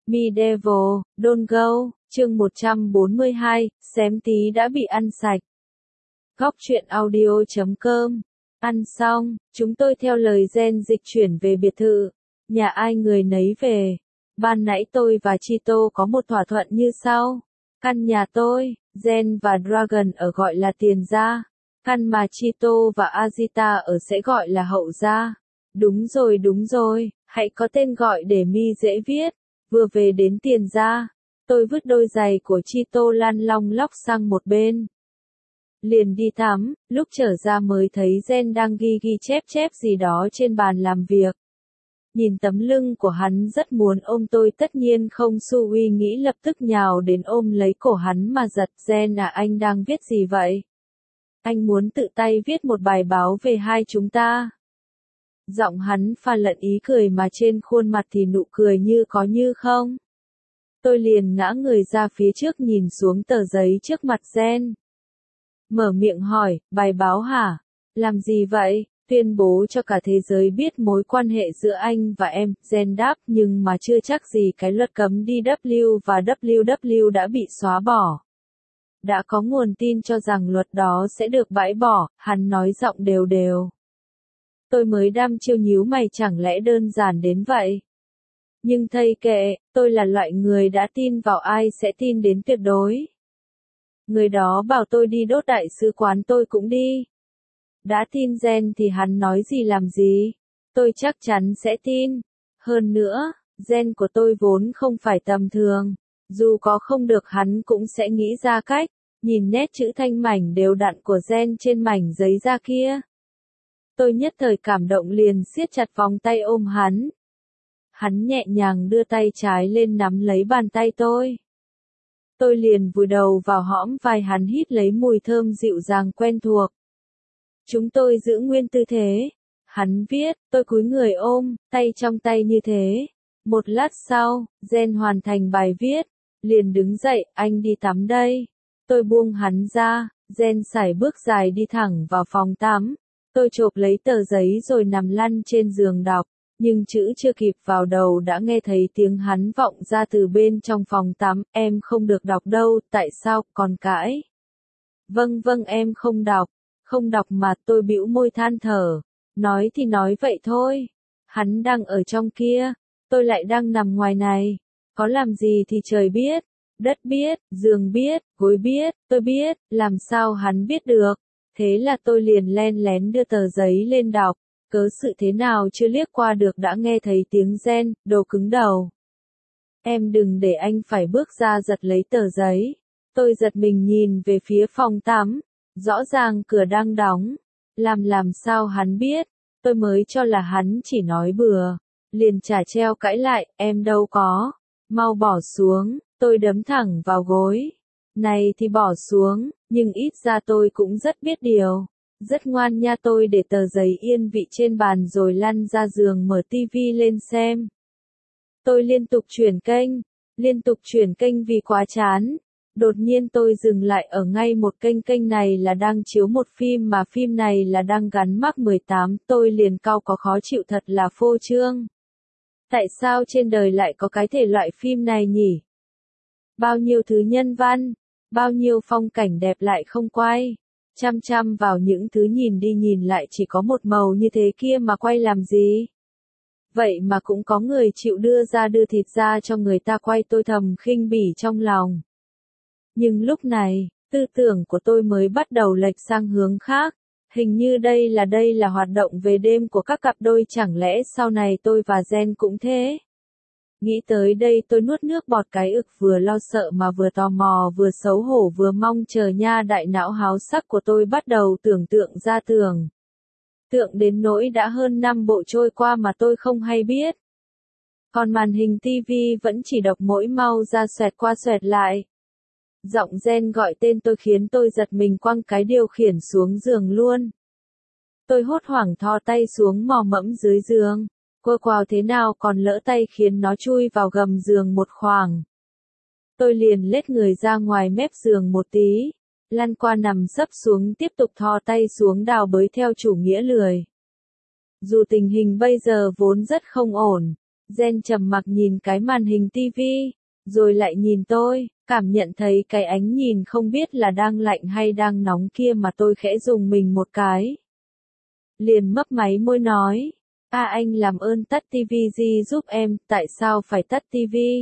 Medieval, Don't Go, chương 142, xém tí đã bị ăn sạch. Góc truyện audio.com. Ăn xong, chúng tôi theo lời Gen dịch chuyển về biệt thự. Nhà ai người nấy về. Ban nãy tôi và Chito có một thỏa thuận như sau. Căn nhà tôi, Gen và Dragon ở gọi là tiền gia. Căn mà Chito và Azita ở sẽ gọi là hậu gia. Đúng rồi, hãy có tên gọi để mi dễ viết. Vừa về đến tiền gia, tôi vứt đôi giày của Chito lăn long lóc sang một bên. Liền đi tắm, lúc trở ra mới thấy Gen đang ghi chép gì đó trên bàn làm việc. Nhìn tấm lưng của hắn rất muốn ôm tôi, tất nhiên không su uy nghĩ lập tức nhào đến ôm lấy cổ hắn mà giật. Gen à, anh đang viết gì vậy? Anh muốn tự tay viết một bài báo về hai chúng ta. Giọng hắn pha lẫn ý cười mà trên khuôn mặt thì nụ cười như có như không. Tôi liền ngã người ra phía trước nhìn xuống tờ giấy trước mặt Gen. Mở miệng hỏi, bài báo hả? Làm gì vậy? Tuyên bố cho cả thế giới biết mối quan hệ giữa anh và em. Gen đáp, nhưng mà chưa chắc gì cái luật cấm DW và WW đã bị xóa bỏ. Đã có nguồn tin cho rằng luật đó sẽ được bãi bỏ, hắn nói giọng đều đều. Tôi mới đăm chiêu nhíu mày, chẳng lẽ đơn giản đến vậy? Nhưng thây kệ, tôi là loại người đã tin vào ai sẽ tin đến tuyệt đối. Người đó bảo tôi đi đốt đại sứ quán tôi cũng đi. Đã tin Gen thì hắn nói gì làm gì? Tôi chắc chắn sẽ tin. Hơn nữa, Gen của tôi vốn không phải tầm thường. Dù có không được hắn cũng sẽ nghĩ ra cách. Nhìn nét chữ thanh mảnh đều đặn của Gen trên mảnh giấy da kia. Tôi nhất thời cảm động liền siết chặt vòng tay ôm hắn. Hắn nhẹ nhàng đưa tay trái lên nắm lấy bàn tay tôi. Tôi liền vùi đầu vào hõm vai hắn, hít lấy mùi thơm dịu dàng quen thuộc. Chúng tôi giữ nguyên tư thế. Hắn viết, tôi cúi người ôm, tay trong tay như thế. Một lát sau, Gen hoàn thành bài viết. Liền đứng dậy, anh đi tắm đây. Tôi buông hắn ra, Gen sải bước dài đi thẳng vào phòng tắm. Tôi chộp lấy tờ giấy rồi nằm lăn trên giường đọc. Nhưng chữ chưa kịp vào đầu đã nghe thấy tiếng hắn vọng ra từ bên trong phòng tắm. Em không được đọc đâu, tại sao, còn cãi? Vâng em không đọc. Không đọc mà. Tôi bĩu môi than thở. Nói thì nói vậy thôi. Hắn đang ở trong kia. Tôi lại đang nằm ngoài này. Có làm gì thì trời biết. Đất biết, giường biết, gối biết, tôi biết. Làm sao hắn biết được? Thế là tôi liền len lén đưa tờ giấy lên đọc. Cớ sự thế nào chưa liếc qua được đã nghe thấy tiếng Gen, đồ cứng đầu. Em đừng để anh phải bước ra giật lấy tờ giấy. Tôi giật mình nhìn về phía phòng tắm. Rõ ràng cửa đang đóng. Làm sao hắn biết? Tôi mới cho là hắn chỉ nói bừa. Liền trả treo cãi lại, em đâu có. Mau bỏ xuống, tôi đấm thẳng vào gối. Này thì bỏ xuống, nhưng ít ra tôi cũng rất biết điều. Rất ngoan nha. Tôi để tờ giấy yên vị trên bàn rồi lăn ra giường mở tivi lên xem. Tôi liên tục chuyển kênh vì quá chán. Đột nhiên tôi dừng lại ở ngay một kênh này là đang chiếu một phim mà phim này là đang gắn mác 18. Tôi liền cau có khó chịu, thật là phô trương. Tại sao trên đời lại có cái thể loại phim này nhỉ? Bao nhiêu thứ nhân văn, bao nhiêu phong cảnh đẹp lại không quay. Chăm vào những thứ nhìn đi nhìn lại chỉ có một màu như thế kia mà quay làm gì? Vậy mà cũng có người chịu đưa thịt ra cho người ta quay. Tôi thầm khinh bỉ trong lòng. Nhưng lúc này, tư tưởng của tôi mới bắt đầu lệch sang hướng khác. Hình như đây là hoạt động về đêm của các cặp đôi, chẳng lẽ sau này tôi và Gen cũng thế? Nghĩ tới đây tôi nuốt nước bọt cái ực, vừa lo sợ mà vừa tò mò, vừa xấu hổ vừa mong chờ nha. Đại não háo sắc của tôi bắt đầu tưởng tượng ra tượng đến nỗi đã hơn 5 bộ trôi qua mà tôi không hay biết. Còn màn hình tivi vẫn chỉ đọc mỗi mau ra xoẹt qua xoẹt lại. Giọng Gen gọi tên tôi khiến tôi giật mình, quăng cái điều khiển xuống giường luôn. Tôi hốt hoảng thò tay xuống mò mẫm dưới giường. Quơ quào thế nào còn lỡ tay khiến nó chui vào gầm giường một khoảng. Tôi liền lết người ra ngoài mép giường một tí. Lăn qua nằm sấp xuống, tiếp tục thò tay xuống đào bới theo chủ nghĩa lười. Dù tình hình bây giờ vốn rất không ổn. Gen trầm mặc nhìn cái màn hình tivi, rồi lại nhìn tôi, cảm nhận thấy cái ánh nhìn không biết là đang lạnh hay đang nóng kia mà tôi khẽ rùng mình một cái. Liền mấp máy môi nói, anh làm ơn tắt tivi gì giúp em, tại sao phải tắt tivi?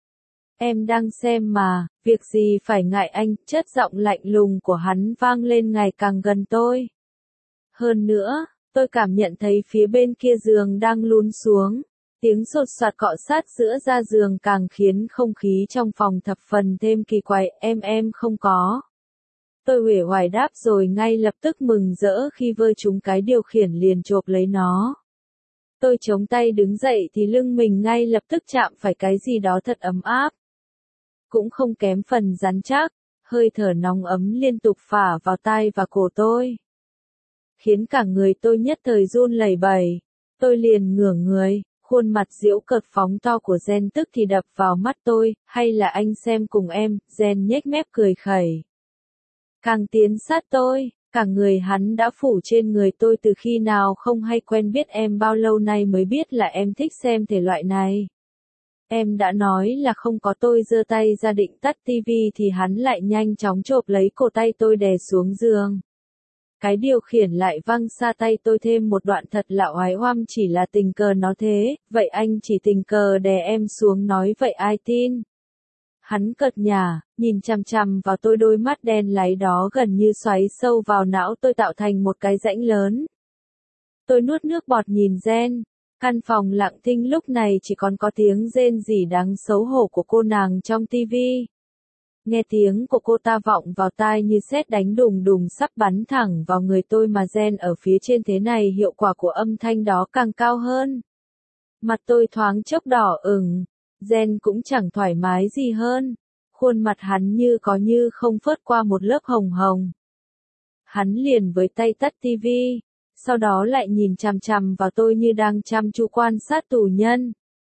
Em đang xem mà, việc gì phải ngại anh, chất giọng lạnh lùng của hắn vang lên ngày càng gần tôi. Hơn nữa, tôi cảm nhận thấy phía bên kia giường đang lún xuống, tiếng sột soạt cọ sát giữa da giường càng khiến không khí trong phòng thập phần thêm kỳ quái, em không có. Tôi uể oải đáp rồi ngay lập tức mừng rỡ khi vơ trúng cái điều khiển liền chộp lấy nó. Tôi chống tay đứng dậy thì lưng mình ngay lập tức chạm phải cái gì đó thật ấm áp. Cũng không kém phần rắn chắc, hơi thở nóng ấm liên tục phả vào tai và cổ tôi. Khiến cả người tôi nhất thời run lẩy bẩy. Tôi liền ngửa người, khuôn mặt giễu cợt phóng to của Gen tức thì đập vào mắt tôi, hay là anh xem cùng em, Gen nhếch mép cười khẩy. Càng tiến sát tôi, cả người hắn đã phủ trên người tôi từ khi nào không hay quen biết em bao lâu nay mới biết là em thích xem thể loại này. Em đã nói là không có, tôi giơ tay ra định tắt tivi thì hắn lại nhanh chóng chộp lấy cổ tay tôi đè xuống giường. Cái điều khiển lại văng xa tay tôi thêm một đoạn thật là oái oăm, chỉ là tình cờ nó thế, vậy anh chỉ tình cờ đè em xuống nói vậy ai tin. Hắn cợt nhả, nhìn chằm chằm vào tôi, đôi mắt đen láy đó gần như xoáy sâu vào não tôi tạo thành một cái rãnh lớn. Tôi nuốt nước bọt nhìn Gen. Căn phòng lặng thinh lúc này chỉ còn có tiếng rên rỉ đáng xấu hổ của cô nàng trong tivi. Nghe tiếng của cô ta vọng vào tai như sét đánh đùng đùng sắp bắn thẳng vào người tôi, mà Gen ở phía trên thế này hiệu quả của âm thanh đó càng cao hơn. Mặt tôi thoáng chốc đỏ ửng, Gen cũng chẳng thoải mái gì hơn. Khuôn mặt hắn như có như không phớt qua một lớp hồng hồng. Hắn liền với tay tắt tivi, sau đó lại nhìn chằm chằm vào tôi như đang chăm chú quan sát tù nhân.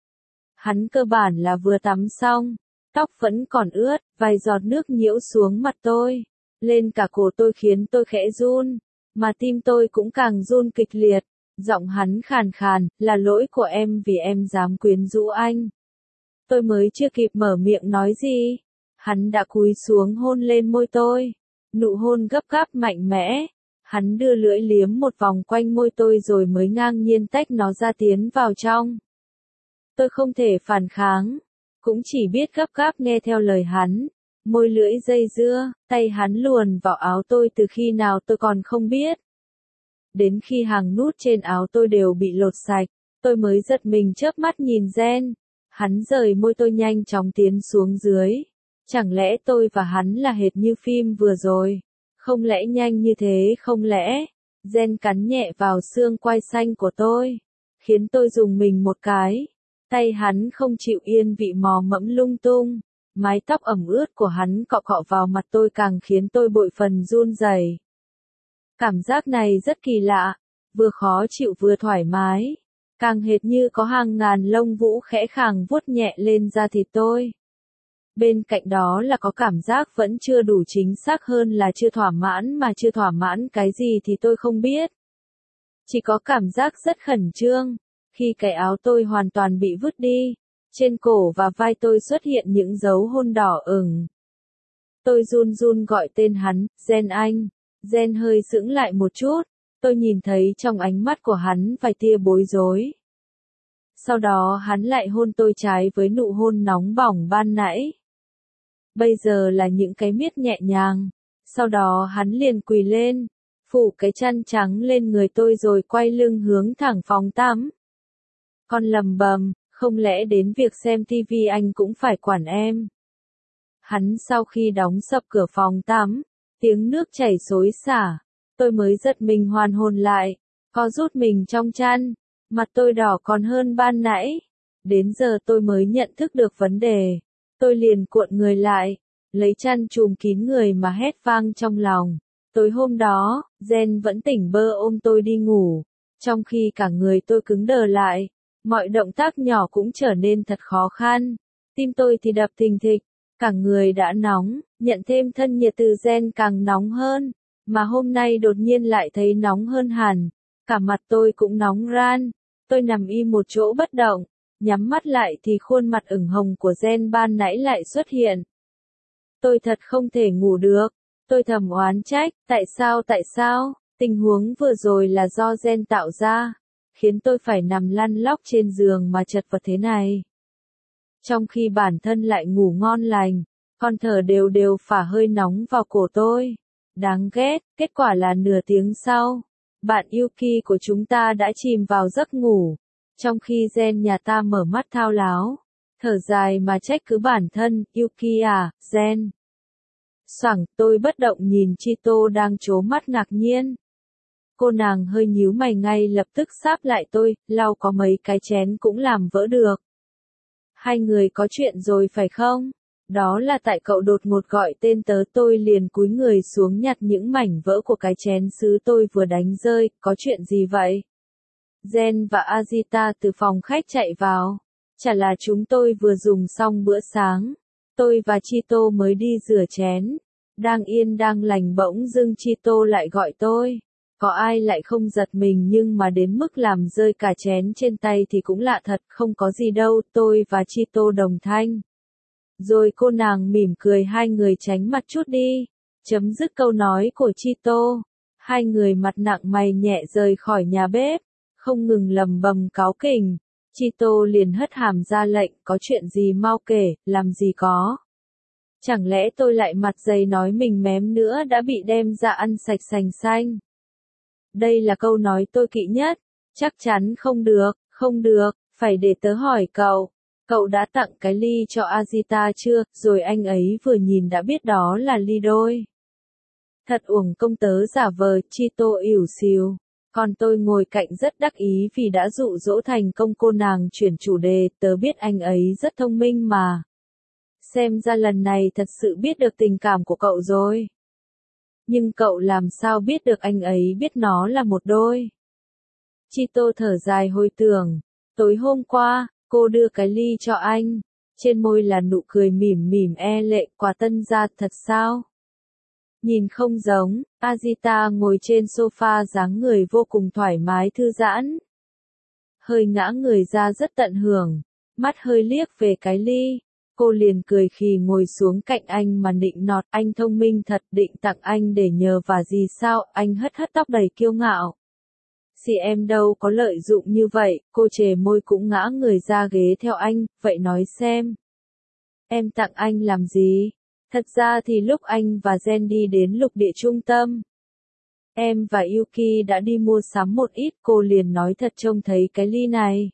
Hắn cơ bản là vừa tắm xong, tóc vẫn còn ướt, vài giọt nước nhiễu xuống mặt tôi, lên cả cổ tôi khiến tôi khẽ run, mà tim tôi cũng càng run kịch liệt. Giọng hắn khàn khàn, là lỗi của em vì em dám quyến rũ anh. Tôi mới chưa kịp mở miệng nói gì, hắn đã cúi xuống hôn lên môi tôi, nụ hôn gấp gáp mạnh mẽ. Hắn đưa lưỡi liếm một vòng quanh môi tôi rồi mới ngang nhiên tách nó ra tiến vào trong. Tôi không thể phản kháng, cũng chỉ biết gấp gáp nghe theo lời hắn. Môi lưỡi dây dưa, tay hắn luồn vào áo tôi từ khi nào tôi còn không biết. Đến khi hàng nút trên áo tôi đều bị lột sạch, tôi mới giật mình chớp mắt nhìn Gen. Hắn rời môi tôi nhanh chóng tiến xuống dưới. Chẳng lẽ tôi và hắn là hệt như phim vừa rồi? Không lẽ nhanh như thế, không lẽ? Gen cắn nhẹ vào xương quai xanh của tôi, khiến tôi rùng mình một cái. Tay hắn không chịu yên vị mò mẫm lung tung. Mái tóc ẩm ướt của hắn cọ cọ vào mặt tôi càng khiến tôi bội phần run rẩy. Cảm giác này rất kỳ lạ, vừa khó chịu vừa thoải mái. Càng hệt như có hàng ngàn lông vũ khẽ khàng vuốt nhẹ lên da thịt tôi. Bên cạnh đó là có cảm giác vẫn chưa đủ chính xác hơn là chưa thỏa mãn, mà chưa thỏa mãn cái gì thì tôi không biết. Chỉ có cảm giác rất khẩn trương, khi cái áo tôi hoàn toàn bị vứt đi, trên cổ và vai tôi xuất hiện những dấu hôn đỏ ửng. Tôi run run gọi tên hắn, Gen anh. Gen hơi sững lại một chút, tôi nhìn thấy trong ánh mắt của hắn vài tia bối rối. Sau đó hắn lại hôn tôi trái với nụ hôn nóng bỏng ban nãy. Bây giờ là những cái miết nhẹ nhàng. Sau đó hắn liền quỳ lên, phủ cái chăn trắng lên người tôi rồi quay lưng hướng thẳng phòng tắm. Con lầm bầm, không lẽ đến việc xem tivi anh cũng phải quản em? Hắn sau khi đóng sập cửa phòng tắm, tiếng nước chảy xối xả, tôi mới giật mình hoàn hồn lại, co rút mình trong chăn, mặt tôi đỏ còn hơn ban nãy. Đến giờ tôi mới nhận thức được vấn đề. Tôi liền cuộn người lại, lấy chăn trùm kín người mà hét vang trong lòng. Tối hôm đó, Gen vẫn tỉnh bơ ôm tôi đi ngủ, trong khi cả người tôi cứng đờ lại, mọi động tác nhỏ cũng trở nên thật khó khăn. Tim tôi thì đập thình thịch, cả người đã nóng, nhận thêm thân nhiệt từ Gen càng nóng hơn, mà hôm nay đột nhiên lại thấy nóng hơn hẳn, cả mặt tôi cũng nóng ran. Tôi nằm im một chỗ bất động, Nhắm mắt lại thì khuôn mặt ửng hồng của Gen ban nãy lại xuất hiện. Tôi thật không thể ngủ được. Tôi thầm oán trách, tại sao? Tình huống vừa rồi là do Gen tạo ra, khiến tôi phải nằm lăn lóc trên giường mà chật vật thế này. Trong khi bản thân lại ngủ ngon lành, con thở đều đều phả hơi nóng vào cổ tôi. Đáng ghét, kết quả là nửa tiếng sau, bạn Yuki của chúng ta đã chìm vào giấc ngủ, trong khi Gen nhà ta mở mắt thao láo, thở dài mà trách cứ bản thân, Yuki à, Gen. Xoẳng, tôi bất động nhìn Chito đang trố mắt ngạc nhiên. Cô nàng hơi nhíu mày ngay lập tức sáp lại tôi, lau có mấy cái chén cũng làm vỡ được. Hai người có chuyện rồi phải không? Đó là tại cậu đột ngột gọi tên tớ, tôi liền cúi người xuống nhặt những mảnh vỡ của cái chén sứ tôi vừa đánh rơi, có chuyện gì vậy? Gen và Azita từ phòng khách chạy vào. Chả là chúng tôi vừa dùng xong bữa sáng. Tôi và Chito mới đi rửa chén. Đang yên đang lành bỗng dưng Chito lại gọi tôi. Có ai lại không giật mình nhưng mà đến mức làm rơi cả chén trên tay thì cũng lạ thật, không có gì đâu, tôi và Chito đồng thanh. Rồi cô nàng mỉm cười, hai người tránh mặt chút đi. Chấm dứt câu nói của Chito. Hai người mặt nặng mày nhẹ rời khỏi nhà bếp, không ngừng lầm bầm cáu kỉnh. Chito liền hất hàm ra lệnh, có chuyện gì mau kể, làm gì có. Chẳng lẽ tôi lại mặt dày nói mình mém nữa đã bị đem ra ăn sạch sành xanh. Đây là câu nói tôi kỵ nhất. Chắc chắn không được, phải để tớ hỏi cậu. Cậu đã tặng cái ly cho Azita chưa, rồi anh ấy vừa nhìn đã biết đó là ly đôi. Thật uổng công tớ giả vờ, Chito ỉu xìu. Còn tôi ngồi cạnh rất đắc ý vì đã dụ dỗ thành công cô nàng chuyển chủ đề, tớ biết anh ấy rất thông minh mà. Xem ra lần này thật sự biết được tình cảm của cậu rồi. Nhưng cậu làm sao biết được anh ấy biết nó là một đôi? Chito thở dài hồi tưởng. Tối hôm qua, cô đưa cái ly cho anh. Trên môi là nụ cười mỉm mỉm e lệ, quà tân gia thật sao? Nhìn không giống, Azita ngồi trên sofa dáng người vô cùng thoải mái thư giãn. Hơi ngã người ra rất tận hưởng, mắt hơi liếc về cái ly. Cô liền cười khì ngồi xuống cạnh anh mà nịnh nọt, anh thông minh thật, định tặng anh để nhờ và gì sao, anh hất hất tóc đầy kiêu ngạo. Xì em đâu có lợi dụng như vậy, cô chề môi cũng ngã người ra ghế theo anh, vậy nói xem. Em tặng anh làm gì? Thật ra thì lúc anh và Gen đi đến lục địa trung tâm, em và Yuki đã đi mua sắm một ít, cô liền nói thật trông thấy cái ly này.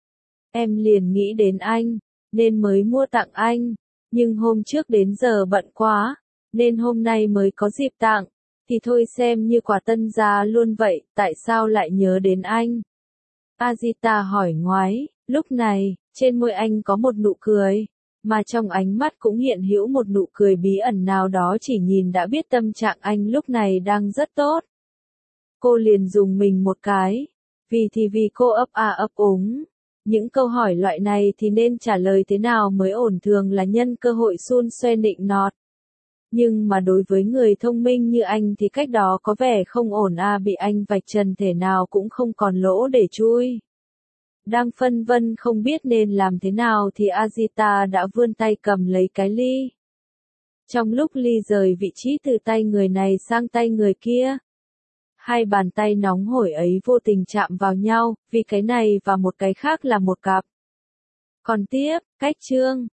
Em liền nghĩ đến anh, nên mới mua tặng anh, nhưng hôm trước đến giờ bận quá, nên hôm nay mới có dịp tặng, thì thôi xem như quà tân gia luôn vậy, tại sao lại nhớ đến anh? Azita hỏi ngoái, lúc này, trên môi anh có một nụ cười. Mà trong ánh mắt cũng hiện hữu một nụ cười bí ẩn nào đó chỉ nhìn đã biết tâm trạng anh lúc này đang rất tốt. Cô liền dùng mình một cái. Vì cô ấp úng. Những câu hỏi loại này thì nên trả lời thế nào mới ổn, thường là nhân cơ hội xun xoe nịnh nọt. Nhưng mà đối với người thông minh như anh thì cách đó có vẻ không ổn bị anh vạch trần thể nào cũng không còn lỗ để chui. Đang phân vân không biết nên làm thế nào thì Azita đã vươn tay cầm lấy cái ly. Trong lúc ly rời vị trí từ tay người này sang tay người kia, hai bàn tay nóng hổi ấy vô tình chạm vào nhau, vì cái này và một cái khác là một cặp. Còn tiếp, cách chương.